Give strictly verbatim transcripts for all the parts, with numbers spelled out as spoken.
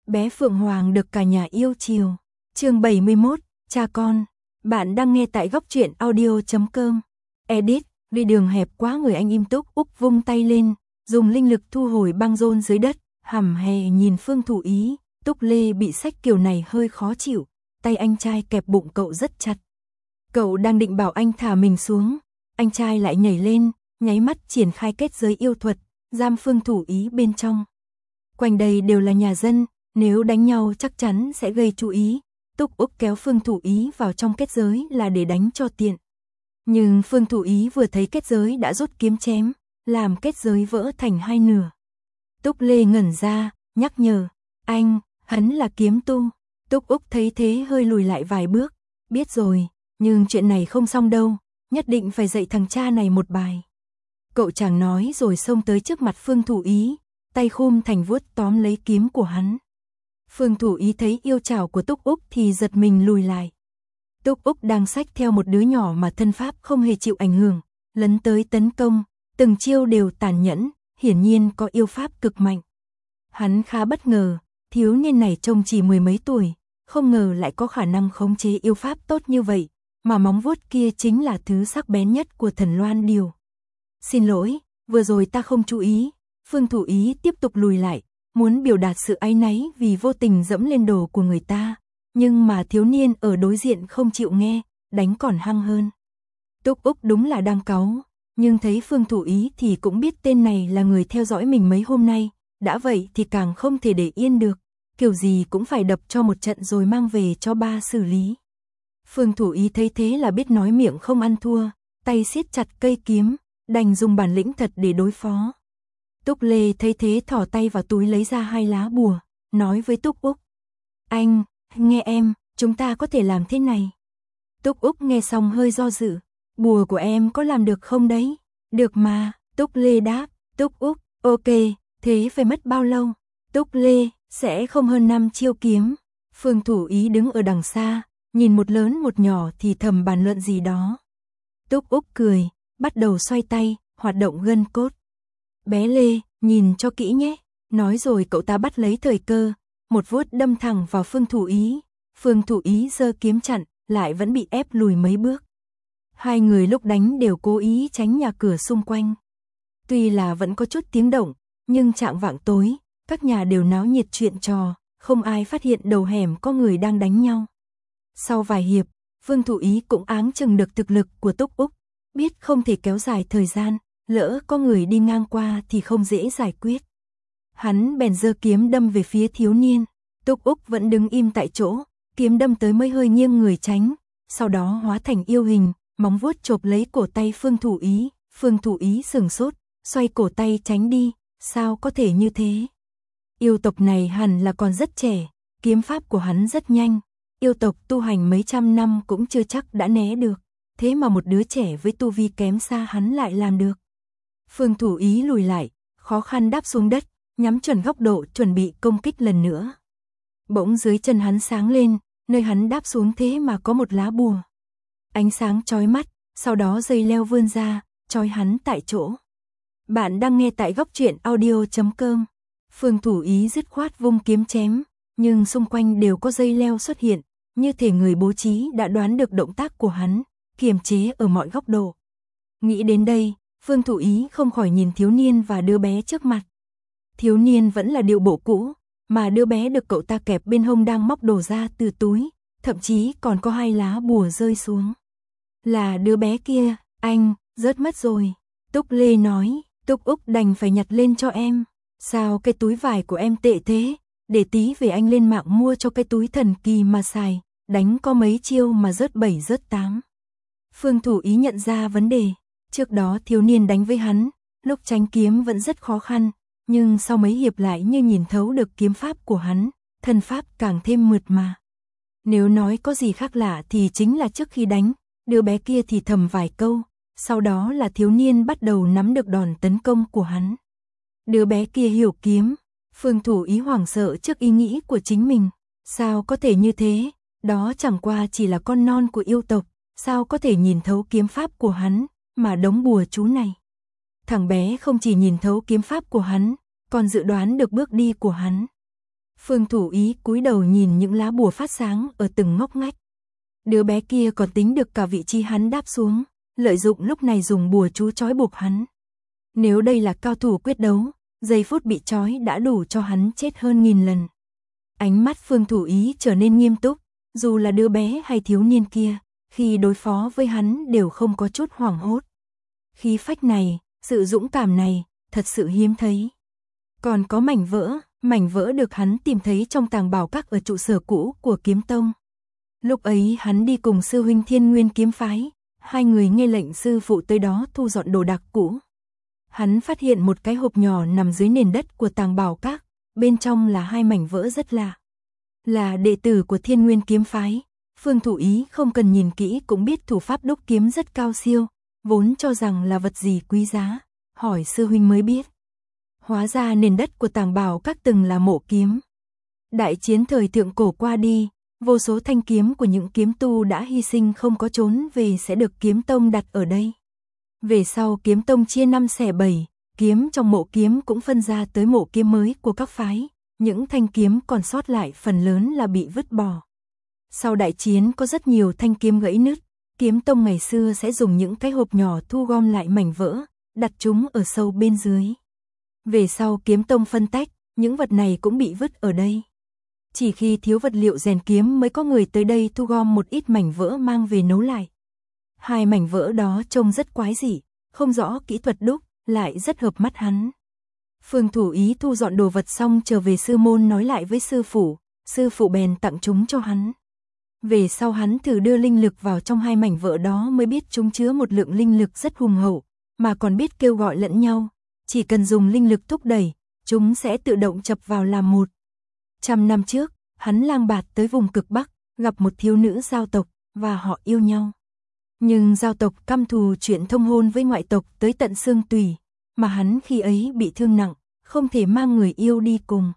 bé Phượng Hoàng được cả nhà yêu chiều. Chương bảy mươi mốt, cha con. Bạn đang nghe tại góc truyện audio chấm com. Edit, vì đường hẹp quá người anh im Túc Úc vung tay lên, dùng linh lực thu hồi băng rôn dưới đất, hầm hè nhìn Phương Thủ Ý. Túc Lê bị sách kiểu này hơi khó chịu, tay anh trai kẹp bụng cậu rất chặt. Cậu đang định bảo anh thả mình xuống, anh trai lại nhảy lên, nháy mắt triển khai kết giới yêu thuật, giam Phương Thủ Ý bên trong. Quanh đây đều là nhà dân, nếu đánh nhau chắc chắn sẽ gây chú ý. Túc Úc kéo Phương Thủ Ý vào trong kết giới là để đánh cho tiện. Nhưng Phương Thủ Ý vừa thấy kết giới đã rút kiếm chém, làm kết giới vỡ thành hai nửa. Túc Lê ngẩn ra, nhắc nhở, anh, hắn là kiếm tu. Túc Úc thấy thế hơi lùi lại vài bước, biết rồi, nhưng chuyện này không xong đâu, nhất định phải dạy thằng cha này một bài. Cậu chàng nói rồi xông tới trước mặt Phương Thủ Ý, tay khum thành vuốt tóm lấy kiếm của hắn. Phương Thủ Ý thấy yêu trảo của Túc Úc thì giật mình lùi lại. Túc Úc đang xách theo một đứa nhỏ mà thân pháp không hề chịu ảnh hưởng, lấn tới tấn công, từng chiêu đều tàn nhẫn, hiển nhiên có yêu pháp cực mạnh. Hắn khá bất ngờ, thiếu niên này trông chỉ mười mấy tuổi, không ngờ lại có khả năng khống chế yêu pháp tốt như vậy, mà móng vuốt kia chính là thứ sắc bén nhất của Thần Loan Điều. Xin lỗi, vừa rồi ta không chú ý. Phương Thủ Ý tiếp tục lùi lại, muốn biểu đạt sự áy náy vì vô tình dẫm lên đồ của người ta, nhưng mà thiếu niên ở đối diện không chịu nghe, đánh còn hăng hơn. Túc Úc đúng là đang cáu, nhưng thấy Phương Thủ Ý thì cũng biết tên này là người theo dõi mình mấy hôm nay, đã vậy thì càng không thể để yên được, kiểu gì cũng phải đập cho một trận rồi mang về cho ba xử lý. Phương Thủ Ý thấy thế là biết nói miệng không ăn thua, tay siết chặt cây kiếm, đành dùng bản lĩnh thật để đối phó. Túc Lê thấy thế thỏ tay vào túi lấy ra hai lá bùa, nói với Túc Úc. Anh, nghe em, chúng ta có thể làm thế này. Túc Úc nghe xong hơi do dự, bùa của em có làm được không đấy? Được mà, Túc Lê đáp. Túc Úc, ok, thế phải mất bao lâu? Túc Lê, sẽ không hơn năm chiêu kiếm. Phương Thủ Ý đứng ở đằng xa, nhìn một lớn một nhỏ thì thầm bàn luận gì đó. Túc Úc cười, bắt đầu xoay tay, hoạt động gân cốt. Bé Lê, nhìn cho kỹ nhé. Nói rồi cậu ta bắt lấy thời cơ, một vuốt đâm thẳng vào Phương Thủ Ý. Phương Thủ Ý giơ kiếm chặn, lại vẫn bị ép lùi mấy bước. Hai người lúc đánh đều cố ý tránh nhà cửa xung quanh. Tuy là vẫn có chút tiếng động, nhưng chạng vạng tối, các nhà đều náo nhiệt chuyện trò, không ai phát hiện đầu hẻm có người đang đánh nhau. Sau vài hiệp, Phương Thủ Ý cũng áng chừng được thực lực của Túc Úc, biết không thể kéo dài thời gian, lỡ có người đi ngang qua thì không dễ giải quyết. Hắn bèn giơ kiếm đâm về phía thiếu niên, Túc Úc vẫn đứng im tại chỗ, kiếm đâm tới mới hơi nghiêng người tránh, sau đó hóa thành yêu hình, móng vuốt chộp lấy cổ tay Phương Thủ Ý. Phương Thủ Ý sửng sốt, xoay cổ tay tránh đi, sao có thể như thế? Yêu tộc này hẳn là còn rất trẻ, kiếm pháp của hắn rất nhanh, yêu tộc tu hành mấy trăm năm cũng chưa chắc đã né được, thế mà một đứa trẻ với tu vi kém xa hắn lại làm được. Phương Thủ Ý lùi lại, khó khăn đáp xuống đất, nhắm chuẩn góc độ chuẩn bị công kích lần nữa. Bỗng dưới chân hắn sáng lên, nơi hắn đáp xuống thế mà có một lá bùa. Ánh sáng chói mắt, sau đó dây leo vươn ra, trói hắn tại chỗ. Bạn đang nghe tại góc truyện audio chấm com. Phương Thủ Ý dứt khoát vung kiếm chém, nhưng xung quanh đều có dây leo xuất hiện, như thể người bố trí đã đoán được động tác của hắn, kiềm chế ở mọi góc độ. Nghĩ đến đây, Phương Thủ Ý không khỏi nhìn thiếu niên và đứa bé trước mặt. Thiếu niên vẫn là điệu bộ cũ, mà đứa bé được cậu ta kẹp bên hông đang móc đồ ra từ túi, thậm chí còn có hai lá bùa rơi xuống. Là đứa bé kia, anh, rớt mất rồi. Túc Lê nói, Túc Úc đành phải nhặt lên cho em. Sao cái túi vải của em tệ thế? Để tí về anh lên mạng mua cho cái túi thần kỳ mà xài, đánh có mấy chiêu mà rớt bảy rớt tám. Phương Thủ Ý nhận ra vấn đề, trước đó thiếu niên đánh với hắn, lúc tránh kiếm vẫn rất khó khăn, nhưng sau mấy hiệp lại như nhìn thấu được kiếm pháp của hắn, thân pháp càng thêm mượt mà. Nếu nói có gì khác lạ thì chính là trước khi đánh, đứa bé kia thì thầm vài câu, sau đó là thiếu niên bắt đầu nắm được đòn tấn công của hắn. Đứa bé kia hiểu kiếm, Phương Thủ Ý hoảng sợ trước ý nghĩ của chính mình, sao có thể như thế, đó chẳng qua chỉ là con non của yêu tộc, sao có thể nhìn thấu kiếm pháp của hắn, mà đống bùa chú này. Thằng bé không chỉ nhìn thấu kiếm pháp của hắn, còn dự đoán được bước đi của hắn. Phương Thủ Ý cúi đầu nhìn những lá bùa phát sáng ở từng ngóc ngách. Đứa bé kia còn tính được cả vị trí hắn đáp xuống, lợi dụng lúc này dùng bùa chú trói buộc hắn. Nếu đây là cao thủ quyết đấu, giây phút bị trói đã đủ cho hắn chết hơn nghìn lần. Ánh mắt Phương Thủ Ý trở nên nghiêm túc, dù là đứa bé hay thiếu niên kia, khi đối phó với hắn đều không có chút hoảng hốt. Khí phách này, sự dũng cảm này, thật sự hiếm thấy. Còn có mảnh vỡ, mảnh vỡ được hắn tìm thấy trong tàng bảo các ở trụ sở cũ của Kiếm Tông. Lúc ấy hắn đi cùng sư huynh Thiên Nguyên kiếm phái, hai người nghe lệnh sư phụ tới đó thu dọn đồ đạc cũ. Hắn phát hiện một cái hộp nhỏ nằm dưới nền đất của tàng bảo các, bên trong là hai mảnh vỡ rất lạ. Là đệ tử của Thiên Nguyên kiếm phái, Phương Thủ Ý không cần nhìn kỹ cũng biết thủ pháp đúc kiếm rất cao siêu, vốn cho rằng là vật gì quý giá, hỏi sư huynh mới biết. Hóa ra nền đất của tàng bảo các từng là mộ kiếm. Đại chiến thời thượng cổ qua đi, vô số thanh kiếm của những kiếm tu đã hy sinh không có trốn về sẽ được Kiếm Tông đặt ở đây. Về sau Kiếm Tông chia năm xẻ bảy, kiếm trong mộ kiếm cũng phân ra tới mộ kiếm mới của các phái, những thanh kiếm còn sót lại phần lớn là bị vứt bỏ. Sau đại chiến có rất nhiều thanh kiếm gãy nứt, Kiếm Tông ngày xưa sẽ dùng những cái hộp nhỏ thu gom lại mảnh vỡ, đặt chúng ở sâu bên dưới. Về sau Kiếm Tông phân tách, những vật này cũng bị vứt ở đây. Chỉ khi thiếu vật liệu rèn kiếm mới có người tới đây thu gom một ít mảnh vỡ mang về nấu lại. Hai mảnh vỡ đó trông rất quái dị, không rõ kỹ thuật đúc, lại rất hợp mắt hắn. Phương Thủ Ý thu dọn đồ vật xong trở về sư môn nói lại với sư phụ, sư phụ bèn tặng chúng cho hắn. Về sau hắn thử đưa linh lực vào trong hai mảnh vỡ đó mới biết chúng chứa một lượng linh lực rất hùng hậu, mà còn biết kêu gọi lẫn nhau, chỉ cần dùng linh lực thúc đẩy, chúng sẽ tự động chập vào làm một. Trăm năm trước, hắn lang bạt tới vùng cực Bắc, gặp một thiếu nữ giao tộc, và họ yêu nhau. Nhưng giao tộc căm thù chuyện thông hôn với ngoại tộc tới tận xương tủy, mà hắn khi ấy bị thương nặng, không thể mang người yêu đi cùng.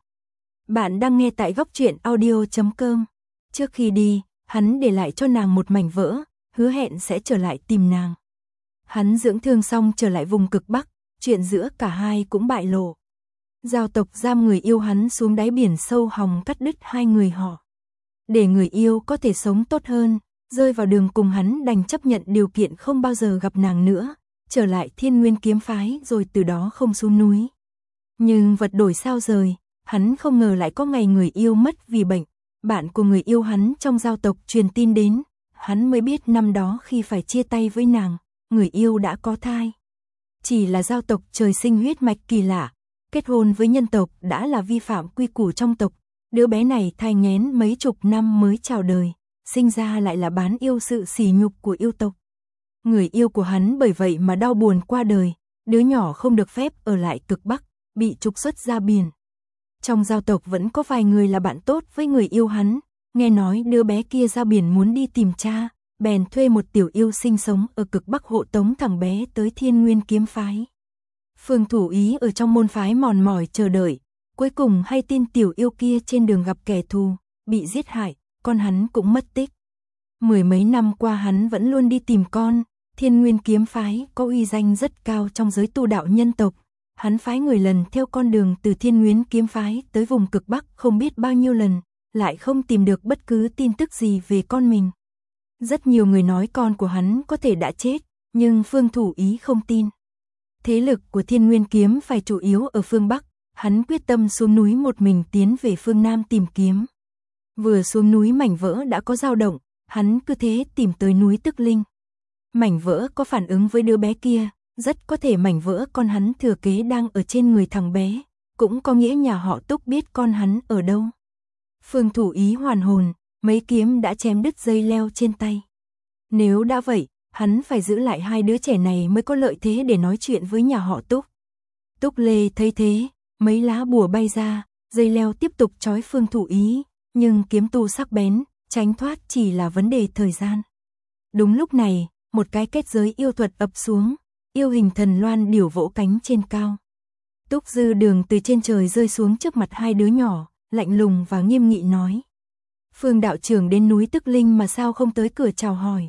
Bạn đang nghe tại góc truyện audio chấm com. Trước khi đi, hắn để lại cho nàng một mảnh vỡ, hứa hẹn sẽ trở lại tìm nàng. Hắn dưỡng thương xong trở lại vùng cực Bắc, chuyện giữa cả hai cũng bại lộ. Giao tộc giam người yêu hắn xuống đáy biển sâu hòng cắt đứt hai người họ. Để người yêu có thể sống tốt hơn, rơi vào đường cùng hắn đành chấp nhận điều kiện không bao giờ gặp nàng nữa, trở lại Thiên Nguyên kiếm phái rồi từ đó không xuống núi. Nhưng vật đổi sao rời, hắn không ngờ lại có ngày người yêu mất vì bệnh. Bạn của người yêu hắn trong giao tộc truyền tin đến, hắn mới biết năm đó khi phải chia tay với nàng, người yêu đã có thai. Chỉ là giao tộc trời sinh huyết mạch kỳ lạ, kết hôn với nhân tộc đã là vi phạm quy củ trong tộc, đứa bé này thai nghén mấy chục năm mới chào đời, sinh ra lại là bán yêu sự sỉ nhục của yêu tộc. Người yêu của hắn bởi vậy mà đau buồn qua đời, đứa nhỏ không được phép ở lại cực Bắc, bị trục xuất ra biển. Trong giao tộc vẫn có vài người là bạn tốt với người yêu hắn, nghe nói đứa bé kia ra biển muốn đi tìm cha, bèn thuê một tiểu yêu sinh sống ở cực Bắc hộ tống thằng bé tới Thiên Nguyên kiếm phái. Phương Thủ Ý ở trong môn phái mòn mỏi chờ đợi, cuối cùng hay tin tiểu yêu kia trên đường gặp kẻ thù, bị giết hại, con hắn cũng mất tích. Mười mấy năm qua hắn vẫn luôn đi tìm con, Thiên Nguyên kiếm phái có uy danh rất cao trong giới tu đạo nhân tộc. Hắn phái người lần theo con đường từ Thiên Nguyên kiếm phái tới vùng cực Bắc không biết bao nhiêu lần, lại không tìm được bất cứ tin tức gì về con mình. Rất nhiều người nói con của hắn có thể đã chết, nhưng Phương Thủ Ý không tin. Thế lực của Thiên Nguyên kiếm phải chủ yếu ở phương Bắc, hắn quyết tâm xuống núi một mình tiến về phương Nam tìm kiếm. Vừa xuống núi mảnh vỡ đã có dao động, hắn cứ thế tìm tới núi Tức Linh. Mảnh vỡ có phản ứng với đứa bé kia, rất có thể mảnh vỡ con hắn thừa kế đang ở trên người thằng bé, cũng có nghĩa nhà họ Túc biết con hắn ở đâu. Phương Thủ Ý hoàn hồn, mấy kiếm đã chém đứt dây leo trên tay. Nếu đã vậy, hắn phải giữ lại hai đứa trẻ này mới có lợi thế để nói chuyện với nhà họ Túc. Túc Lê thấy thế, mấy lá bùa bay ra, dây leo tiếp tục trói Phương Thủ Ý, nhưng kiếm tu sắc bén, tránh thoát chỉ là vấn đề thời gian. Đúng lúc này, một cái kết giới yêu thuật ập xuống, yêu hình thần loan điểu vỗ cánh trên cao. Túc Dư Đường từ trên trời rơi xuống trước mặt hai đứa nhỏ, lạnh lùng và nghiêm nghị nói. Phương đạo trưởng đến núi Tức Linh mà sao không tới cửa chào hỏi?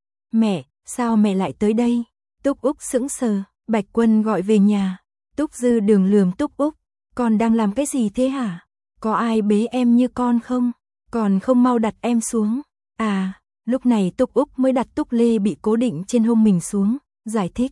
Mẹ, sao mẹ lại tới đây? Túc Úc sững sờ, Bạch Quân gọi về nhà. Túc Dư Đường lườm Túc Úc, con đang làm cái gì thế hả? có ai bế em như con không? Còn không mau đặt em xuống. À, lúc này Túc Úc mới đặt Túc Lê bị cố định trên hông mình xuống, giải thích.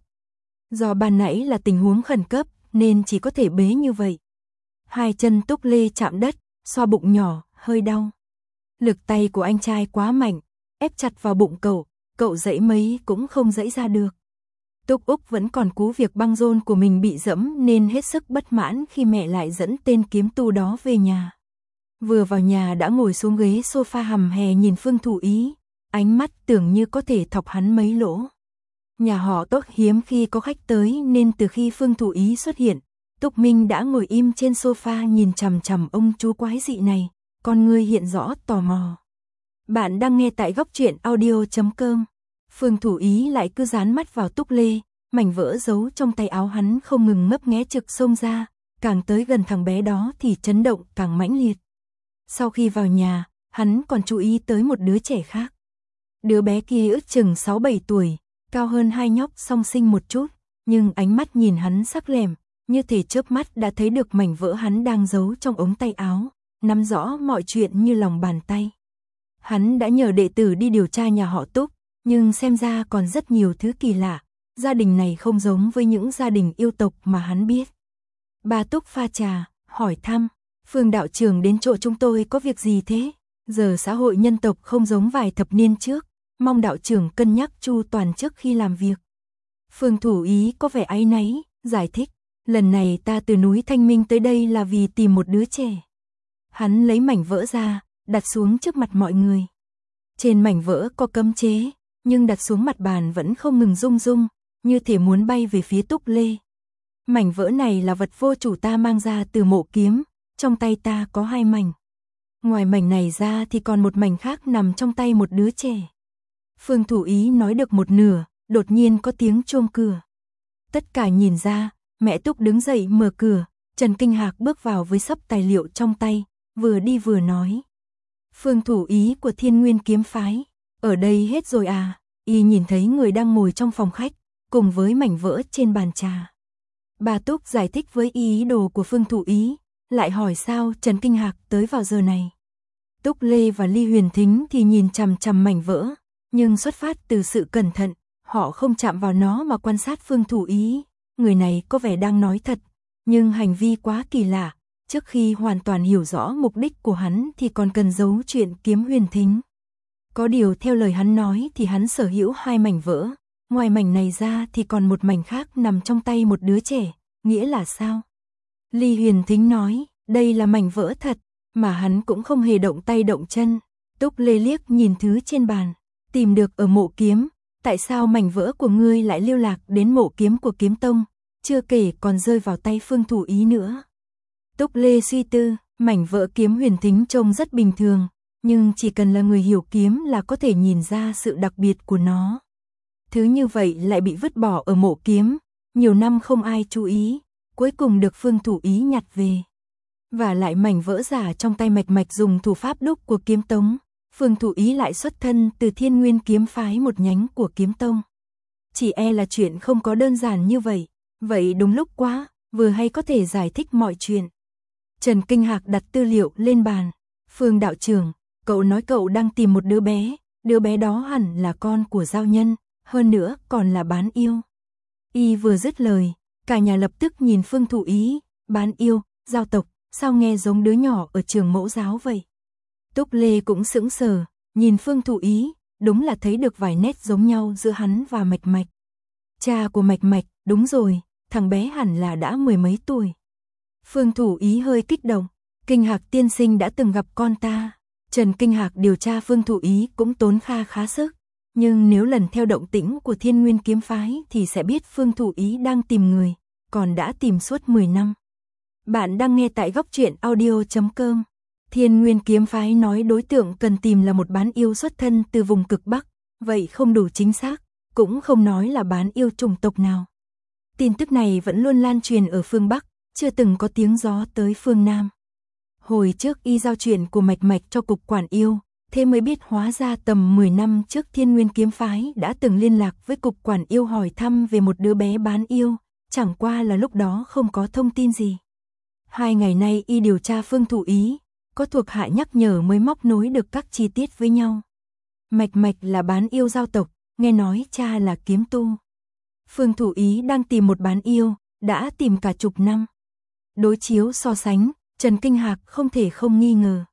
Do ban nãy là tình huống khẩn cấp, nên chỉ có thể bế như vậy. Hai chân Túc Lê chạm đất, xoa bụng nhỏ, hơi đau. Lực tay của anh trai quá mạnh, ép chặt vào bụng cậu, cậu dãy mấy cũng không dãy ra được. Túc Úc vẫn còn cú việc băng rôn của mình bị dẫm nên hết sức bất mãn khi mẹ lại dẫn tên kiếm tu đó về nhà. Vừa vào nhà đã ngồi xuống ghế sofa hầm hè nhìn Phương Thủ Ý, ánh mắt tưởng như có thể thọc hắn mấy lỗ. Nhà họ Tốt hiếm khi có khách tới nên từ khi Phương Thủ Ý xuất hiện, Túc Minh đã ngồi im trên sofa nhìn chằm chằm ông chú quái dị này, con ngươi hiện rõ tò mò. Bạn đang nghe tại góc truyện audio chấm com. Phương Thủ Ý lại cứ dán mắt vào Túc Lê, mảnh vỡ giấu trong tay áo hắn không ngừng ngấp nghé trực xông ra, càng tới gần thằng bé đó thì chấn động càng mãnh liệt. Sau khi vào nhà, hắn còn chú ý tới một đứa trẻ khác. Đứa bé kia ước chừng sáu bảy tuổi, cao hơn hai nhóc song sinh một chút, nhưng ánh mắt nhìn hắn sắc lẻm, như thể chớp mắt đã thấy được mảnh vỡ hắn đang giấu trong ống tay áo, nắm rõ mọi chuyện như lòng bàn tay. Hắn đã nhờ đệ tử đi điều tra nhà họ Túc, nhưng xem ra còn rất nhiều thứ kỳ lạ, gia đình này không giống với những gia đình yêu tộc mà hắn biết. Bà Túc pha trà, hỏi thăm, Phương đạo trưởng đến chỗ chúng tôi có việc gì thế? Giờ xã hội nhân tộc không giống vài thập niên trước, mong đạo trưởng cân nhắc chu toàn trước khi làm việc. Phương Thủ Ý có vẻ áy náy, giải thích, lần này ta từ núi Thanh Minh tới đây là vì tìm một đứa trẻ. Hắn lấy mảnh vỡ ra, đặt xuống trước mặt mọi người. Trên mảnh vỡ có cấm chế, nhưng đặt xuống mặt bàn vẫn không ngừng rung rung, như thể muốn bay về phía Túc Lê. Mảnh vỡ này là vật vô chủ ta mang ra từ mộ kiếm, trong tay ta có hai mảnh. Ngoài mảnh này ra thì còn một mảnh khác nằm trong tay một đứa trẻ. Phương Thủ Ý nói được một nửa, đột nhiên có tiếng chuông cửa. Tất cả nhìn ra, mẹ Túc đứng dậy mở cửa, Trần Kinh Hạc bước vào với xấp tài liệu trong tay, vừa đi vừa nói. Phương Thủ Ý của Thiên Nguyên kiếm phái, ở đây hết rồi à? Y nhìn thấy người đang ngồi trong phòng khách, cùng với mảnh vỡ trên bàn trà. Bà Túc giải thích với y ý đồ của Phương Thủ Ý, lại hỏi sao Trần Kinh Hạc tới vào giờ này. Túc Lê và Ly Huyền Thính thì nhìn chằm chằm mảnh vỡ, nhưng xuất phát từ sự cẩn thận, họ không chạm vào nó mà quan sát Phương Thủ Ý. Người này có vẻ đang nói thật, nhưng hành vi quá kỳ lạ, trước khi hoàn toàn hiểu rõ mục đích của hắn thì còn cần giấu chuyện kiếm Huyền Thính. Có điều theo lời hắn nói thì hắn sở hữu hai mảnh vỡ, ngoài mảnh này ra thì còn một mảnh khác nằm trong tay một đứa trẻ, nghĩa là sao? Ly Huyền Thính nói, đây là mảnh vỡ thật, mà hắn cũng không hề động tay động chân. Túc Lê liếc nhìn thứ trên bàn, tìm được ở mộ kiếm, tại sao mảnh vỡ của ngươi lại lưu lạc đến mộ kiếm của kiếm tông, chưa kể còn rơi vào tay Phương Thủ Ý nữa. Túc Lê suy tư, mảnh vỡ kiếm Huyền Thính trông rất bình thường, nhưng chỉ cần là người hiểu kiếm là có thể nhìn ra sự đặc biệt của nó. Thứ như vậy lại bị vứt bỏ ở mộ kiếm, nhiều năm không ai chú ý, cuối cùng được Phương Thủ Ý nhặt về. Và lại mảnh vỡ giả trong tay Mạch Mạch dùng thủ pháp đúc của kiếm tông, Phương Thủ Ý lại xuất thân từ Thiên Nguyên kiếm phái một nhánh của kiếm tông. Chỉ e là chuyện không có đơn giản như vậy, vậy đúng lúc quá, vừa hay có thể giải thích mọi chuyện. Trần Kinh Hạc đặt tư liệu lên bàn, Phương đạo trưởng, cậu nói cậu đang tìm một đứa bé, đứa bé đó hẳn là con của giao nhân, hơn nữa còn là bán yêu. Y vừa dứt lời, cả nhà lập tức nhìn Phương Thủ Ý, bán yêu, giao tộc, sao nghe giống đứa nhỏ ở trường mẫu giáo vậy? Túc Lê cũng sững sờ, nhìn Phương Thủ Ý, đúng là thấy được vài nét giống nhau giữa hắn và Mạch Mạch. Cha của Mạch Mạch, đúng rồi, thằng bé hẳn là đã mười mấy tuổi. Phương Thủ Ý hơi kích động, Kinh Hạc tiên sinh đã từng gặp con ta. Trần Kinh Hạc điều tra Phương Thủ Ý cũng tốn kha khá sức, nhưng nếu lần theo động tĩnh của Thiên Nguyên kiếm phái thì sẽ biết Phương Thủ Ý đang tìm người, còn đã tìm suốt mười năm. Bạn đang nghe tại góc truyện audio chấm com. Thiên Nguyên kiếm phái nói đối tượng cần tìm là một bán yêu xuất thân từ vùng cực Bắc, vậy không đủ chính xác, cũng không nói là bán yêu chủng tộc nào. Tin tức này vẫn luôn lan truyền ở phương Bắc, chưa từng có tiếng gió tới phương Nam. Hồi trước y giao chuyện của Mạch Mạch cho cục quản yêu, thế mới biết hóa ra tầm mười năm trước Thiên Nguyên kiếm phái đã từng liên lạc với cục quản yêu hỏi thăm về một đứa bé bán yêu, chẳng qua là lúc đó không có thông tin gì. Hai ngày nay y điều tra Phương Thủ Ý, có thuộc hạ nhắc nhở mới móc nối được các chi tiết với nhau. Mạch Mạch là bán yêu giao tộc, nghe nói cha là kiếm tu. Phương Thủ Ý đang tìm một bán yêu, đã tìm cả chục năm. Đối chiếu so sánh, Trần Kinh Hạc không thể không nghi ngờ.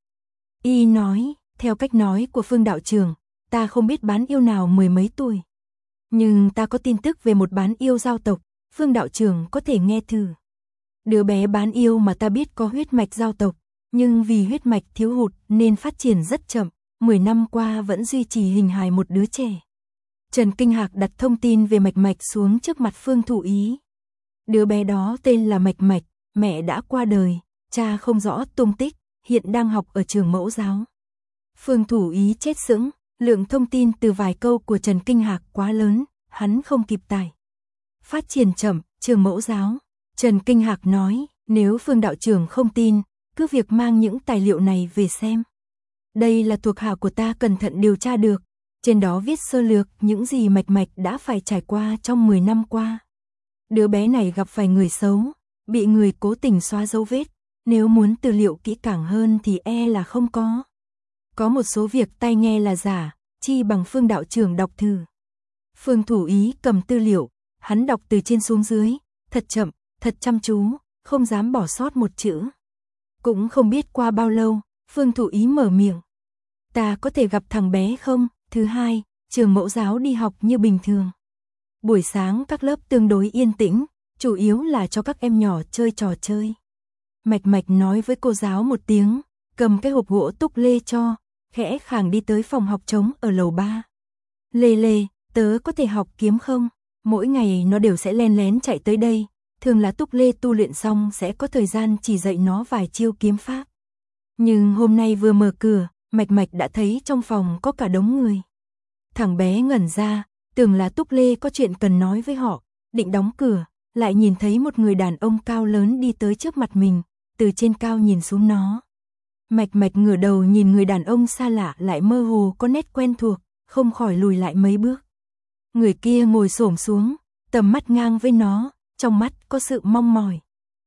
Y nói, theo cách nói của Phương đạo trưởng, ta không biết bán yêu nào mười mấy tuổi. Nhưng ta có tin tức về một bán yêu giao tộc, Phương đạo trưởng có thể nghe thử. Đứa bé bán yêu mà ta biết có huyết mạch giao tộc, nhưng vì huyết mạch thiếu hụt nên phát triển rất chậm, mười năm qua vẫn duy trì hình hài một đứa trẻ. Trần Kinh Hạc đặt thông tin về Mạch Mạch xuống trước mặt Phương Thủ Ý. Đứa bé đó tên là Mạch Mạch, mẹ đã qua đời, cha không rõ tung tích, hiện đang học ở trường mẫu giáo. Phương Thủ Ý chết sững, lượng thông tin từ vài câu của Trần Kinh Hạc quá lớn, hắn không kịp tải. Phát triển chậm, trường mẫu giáo. Trần Kinh Hạc nói, nếu Phương đạo trưởng không tin, cứ việc mang những tài liệu này về xem. Đây là thuộc hạ của ta cẩn thận điều tra được, trên đó viết sơ lược những gì Mạch Mạch đã phải trải qua trong mười năm qua. Đứa bé này gặp phải người xấu, bị người cố tình xóa dấu vết, nếu muốn tư liệu kỹ càng hơn thì e là không có. Có một số việc tai nghe là giả, chi bằng Phương đạo trưởng đọc thử. Phương Thủ Ý cầm tư liệu, hắn đọc từ trên xuống dưới, thật chậm, thật chăm chú, không dám bỏ sót một chữ. Cũng không biết qua bao lâu, Phương Thủ Ý mở miệng. Ta có thể gặp thằng bé không? Thứ hai, trường mẫu giáo đi học như bình thường. Buổi sáng các lớp tương đối yên tĩnh, chủ yếu là cho các em nhỏ chơi trò chơi. Mạch Mạch nói với cô giáo một tiếng, cầm cái hộp gỗ túc lê cho, khẽ khàng đi tới phòng học trống ở lầu ba. Lê Lê, tớ có thể học kiếm không? Mỗi ngày nó đều sẽ len lén chạy tới đây, thường là Túc Lê tu luyện xong sẽ có thời gian chỉ dạy nó vài chiêu kiếm pháp. Nhưng hôm nay vừa mở cửa, Mạch Mạch đã thấy trong phòng có cả đống người. Thằng bé ngẩn ra, tưởng là Túc Lê có chuyện cần nói với họ, định đóng cửa, lại nhìn thấy một người đàn ông cao lớn đi tới trước mặt mình, từ trên cao nhìn xuống nó. Mạch Mạch ngửa đầu nhìn người đàn ông xa lạ lại mơ hồ có nét quen thuộc, không khỏi lùi lại mấy bước. Người kia ngồi xổm xuống, tầm mắt ngang với nó, trong mắt có sự mong mỏi.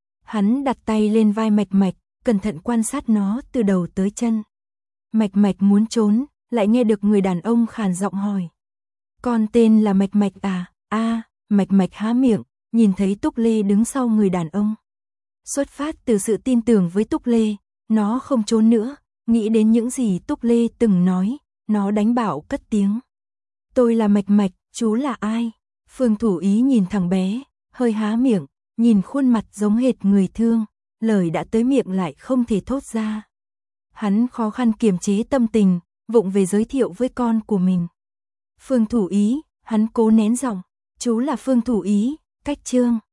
Hắn đặt tay lên vai Mạch Mạch, cẩn thận quan sát nó từ đầu tới chân. Mạch Mạch muốn trốn, lại nghe được người đàn ông khàn giọng hỏi. Con tên là Mạch Mạch à? A, Mạch Mạch há miệng, nhìn thấy Túc Lê đứng sau người đàn ông. Xuất phát từ sự tin tưởng với Túc Lê, nó không trốn nữa, nghĩ đến những gì Túc Lê từng nói, nó đánh bạo cất tiếng. Tôi là Mạch Mạch, chú là ai? Phương Thủ Ý nhìn thằng bé, hơi há miệng, nhìn khuôn mặt giống hệt người thương, lời đã tới miệng lại không thể thốt ra. Hắn khó khăn kiềm chế tâm tình, vụng về giới thiệu với con của mình. Phương Thủ Ý, hắn cố nén giọng, chú là Phương Thủ Ý, cách Trương.